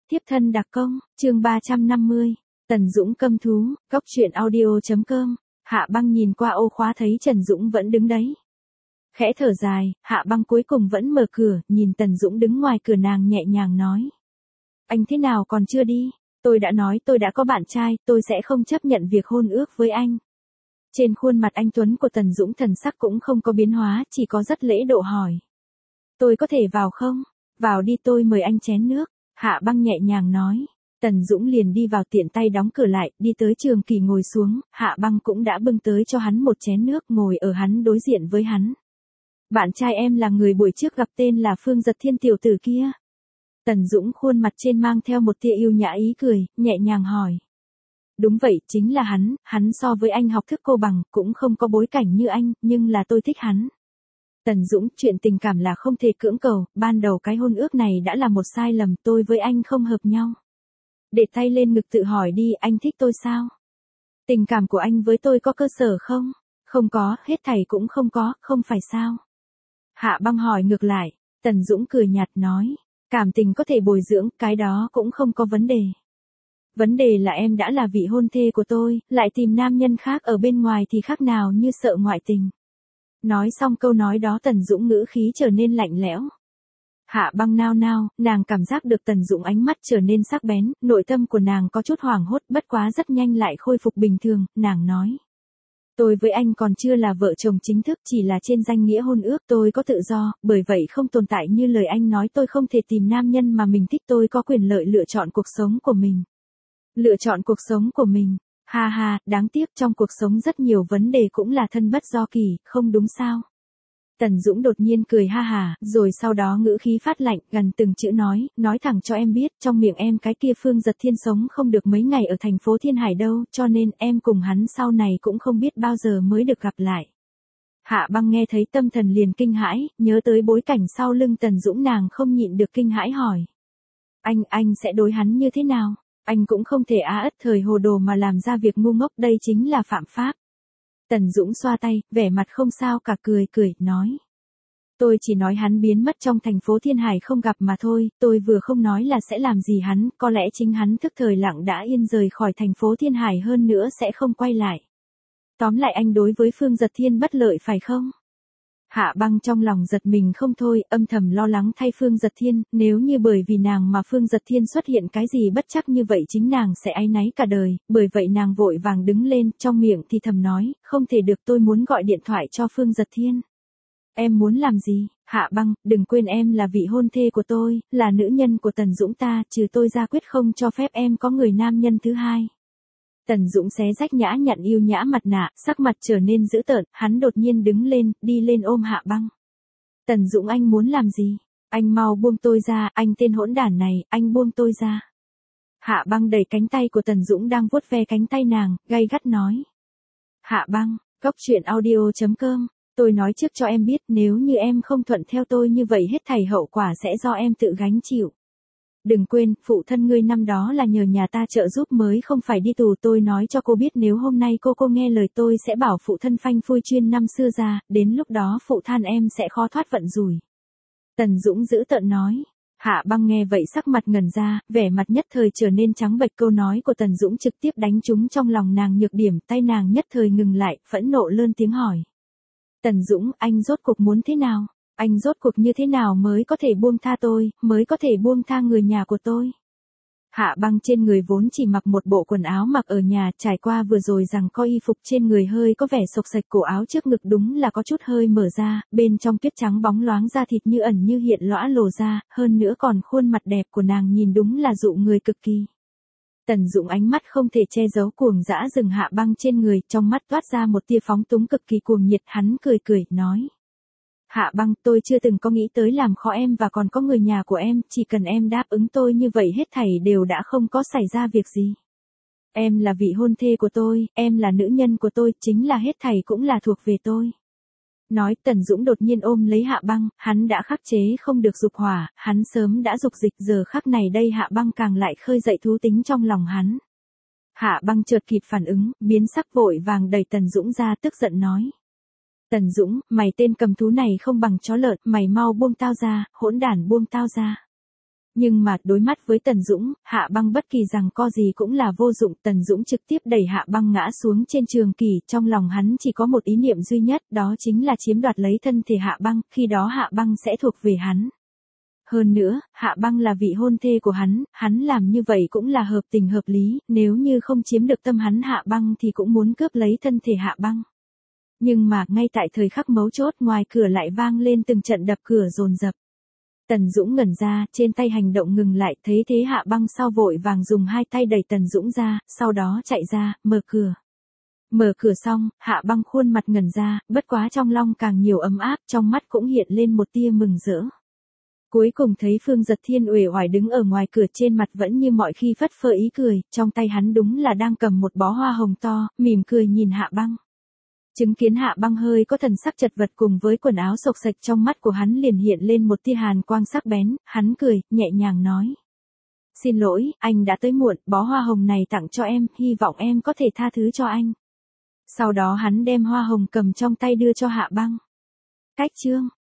Tiếp thân đặc công, chương 350, Tần Dũng câm thú, góc truyện audio.com, Hạ Băng nhìn qua ô khóa thấy Trần Dũng vẫn đứng đấy. Khẽ thở dài, Hạ Băng cuối cùng vẫn mở cửa, nhìn Tần Dũng đứng ngoài cửa nàng nhẹ nhàng nói. Anh thế nào còn chưa đi? Tôi đã nói tôi đã có bạn trai, tôi sẽ không chấp nhận việc hôn ước với anh. Trên khuôn mặt anh tuấn của Tần Dũng thần sắc cũng không có biến hóa, chỉ có rất lễ độ hỏi. Tôi có thể vào không? Vào đi, tôi mời anh chén nước. Hạ Băng nhẹ nhàng nói. Tần Dũng liền đi vào, tiện tay đóng cửa lại, đi tới Trường Kỳ ngồi xuống, Hạ Băng cũng đã bưng tới cho hắn một chén nước, ngồi ở hắn đối diện với hắn. Bạn trai em là người buổi trước gặp, tên là Phương Giật Thiên tiểu tử kia. Tần Dũng khuôn mặt trên mang theo một tia yêu nhã ý cười, nhẹ nhàng hỏi. Đúng vậy, chính là hắn so với anh học thức cô bằng, cũng không có bối cảnh như anh, nhưng là tôi thích hắn. Tần Dũng, chuyện tình cảm là không thể cưỡng cầu, ban đầu cái hôn ước này đã là một sai lầm, tôi với anh không hợp nhau. Để tay lên ngực tự hỏi đi, anh thích tôi sao? Tình cảm của anh với tôi có cơ sở không? Không có, hết thảy cũng không có, không phải sao? Hạ Băng hỏi ngược lại, Tần Dũng cười nhạt nói, cảm tình có thể bồi dưỡng, cái đó cũng không có vấn đề. Vấn đề là em đã là vị hôn thê của tôi, lại tìm nam nhân khác ở bên ngoài thì khác nào như sợ ngoại tình. Nói xong câu nói đó Tần Dũng ngữ khí trở nên lạnh lẽo. Hạ Băng nao nao, nàng cảm giác được Tần Dũng ánh mắt trở nên sắc bén, nội tâm của nàng có chút hoảng hốt, bất quá rất nhanh lại khôi phục bình thường, nàng nói. Tôi với anh còn chưa là vợ chồng chính thức, chỉ là trên danh nghĩa hôn ước, tôi có tự do, bởi vậy không tồn tại như lời anh nói, tôi không thể tìm nam nhân mà mình thích, tôi có quyền lợi lựa chọn cuộc sống của mình. Lựa chọn cuộc sống của mình. Ha ha, đáng tiếc trong cuộc sống rất nhiều vấn đề cũng là thân bất do kỳ, không đúng sao? Tần Dũng đột nhiên cười ha hà, rồi sau đó ngữ khí phát lạnh, gần từng chữ nói thẳng cho em biết, trong miệng em cái kia Phương Giật Thiên sống không được mấy ngày ở thành phố Thiên Hải đâu, cho nên em cùng hắn sau này cũng không biết bao giờ mới được gặp lại. Hạ Băng nghe thấy tâm thần liền kinh hãi, nhớ tới bối cảnh sau lưng Tần Dũng, nàng không nhịn được kinh hãi hỏi. Anh sẽ đối hắn như thế nào? Anh cũng không thể ất thời hồ đồ mà làm ra việc ngu ngốc, đây chính là phạm pháp. Tần Dũng xoa tay, vẻ mặt không sao cả, cười, nói. Tôi chỉ nói hắn biến mất trong thành phố Thiên Hải không gặp mà thôi, tôi vừa không nói là sẽ làm gì hắn, có lẽ chính hắn thức thời lặng đã yên rời khỏi thành phố Thiên Hải, hơn nữa sẽ không quay lại. Tóm lại anh đối với Phương Giật Thiên bất lợi phải không? Hạ Băng trong lòng giật mình không thôi, âm thầm lo lắng thay Phương Giật Thiên, nếu như bởi vì nàng mà Phương Giật Thiên xuất hiện cái gì bất trắc như vậy chính nàng sẽ áy náy cả đời, bởi vậy nàng vội vàng đứng lên, trong miệng thì thầm nói, không thể được, tôi muốn gọi điện thoại cho Phương Giật Thiên. Em muốn làm gì? Hạ Băng, đừng quên em là vị hôn thê của tôi, là nữ nhân của Tần Dũng ta, trừ tôi ra quyết không cho phép em có người nam nhân thứ hai. Tần Dũng xé rách nhã nhặn yêu nhã mặt nạ, sắc mặt trở nên dữ tợn, hắn đột nhiên đứng lên, đi lên ôm Hạ Băng. Tần Dũng, anh muốn làm gì? Anh mau buông tôi ra, anh tên hỗn đản này, anh buông tôi ra. Hạ Băng đẩy cánh tay của Tần Dũng đang vuốt ve cánh tay nàng, gay gắt nói. Hạ Băng, góc truyện audio.com, tôi nói trước cho em biết, nếu như em không thuận theo tôi như vậy hết thảy hậu quả sẽ do em tự gánh chịu. Đừng quên, phụ thân ngươi năm đó là nhờ nhà ta trợ giúp mới không phải đi tù, tôi nói cho cô biết nếu hôm nay cô nghe lời tôi sẽ bảo phụ thân phanh phui chuyên năm xưa ra, đến lúc đó phụ than em sẽ khó thoát vận rủi. Tần Dũng dữ tợn nói. Hạ Băng nghe vậy sắc mặt ngẩn ra, vẻ mặt nhất thời trở nên trắng bệch, câu nói của Tần Dũng trực tiếp đánh trúng trong lòng nàng nhược điểm, tay nàng nhất thời ngừng lại, phẫn nộ lớn tiếng hỏi. Tần Dũng, anh rốt cuộc muốn thế nào? Anh rốt cuộc như thế nào mới có thể buông tha tôi, mới có thể buông tha người nhà của tôi? Hạ Băng trên người vốn chỉ mặc một bộ quần áo mặc ở nhà, trải qua vừa rồi rằng có y phục trên người hơi có vẻ xộc xệch, cổ áo trước ngực đúng là có chút hơi mở ra, bên trong tuyết trắng bóng loáng da thịt như ẩn như hiện lõa lồ ra, hơn nữa còn khuôn mặt đẹp của nàng nhìn đúng là dụ người cực kỳ. Tần Dũng ánh mắt không thể che giấu cuồng dã dừng Hạ Băng trên người, trong mắt toát ra một tia phóng túng cực kỳ cuồng nhiệt, hắn cười, nói. Hạ Băng, tôi chưa từng có nghĩ tới làm khó em và còn có người nhà của em, chỉ cần em đáp ứng tôi như vậy hết thảy đều đã không có xảy ra việc gì. Em là vị hôn thê của tôi, em là nữ nhân của tôi, chính là hết thảy cũng là thuộc về tôi. Nói, Tần Dũng đột nhiên ôm lấy Hạ Băng, hắn đã khắc chế không được dục hỏa, hắn sớm đã dục dịch, giờ khắc này đây Hạ Băng càng lại khơi dậy thú tính trong lòng hắn. Hạ Băng chợt kịp phản ứng, biến sắc vội vàng đẩy Tần Dũng ra, tức giận nói. Tần Dũng, mày tên cầm thú này không bằng chó lợn, mày mau buông tao ra, hỗn đản, buông tao ra. Nhưng mà đối mắt với Tần Dũng, Hạ Băng bất kỳ rằng co gì cũng là vô dụng. Tần Dũng trực tiếp đẩy Hạ Băng ngã xuống trên trường kỷ, trong lòng hắn chỉ có một ý niệm duy nhất, đó chính là chiếm đoạt lấy thân thể Hạ Băng, khi đó Hạ Băng sẽ thuộc về hắn. Hơn nữa, Hạ Băng là vị hôn thê của hắn làm như vậy cũng là hợp tình hợp lý, nếu như không chiếm được tâm hắn Hạ Băng thì cũng muốn cướp lấy thân thể Hạ Băng. Nhưng mà, ngay tại thời khắc mấu chốt ngoài cửa lại vang lên từng trận đập cửa dồn dập. Tần Dũng ngẩn ra, trên tay hành động ngừng lại, thấy thế Hạ Băng sau vội vàng dùng hai tay đẩy Tần Dũng ra, sau đó chạy ra, mở cửa. Mở cửa xong, Hạ Băng khuôn mặt ngẩn ra, bất quá trong lòng càng nhiều ấm áp, trong mắt cũng hiện lên một tia mừng rỡ. Cuối cùng thấy Phương Giật Thiên uể oải đứng ở ngoài cửa, trên mặt vẫn như mọi khi phất phơ ý cười, trong tay hắn đúng là đang cầm một bó hoa hồng to, mỉm cười nhìn Hạ Băng. Chứng kiến Hạ Băng hơi có thần sắc chật vật cùng với quần áo xộc xệch, trong mắt của hắn liền hiện lên một tia hàn quang sắc bén, hắn cười, nhẹ nhàng nói. Xin lỗi, anh đã tới muộn, bó hoa hồng này tặng cho em, hy vọng em có thể tha thứ cho anh. Sau đó hắn đem hoa hồng cầm trong tay đưa cho Hạ Băng. Cách chương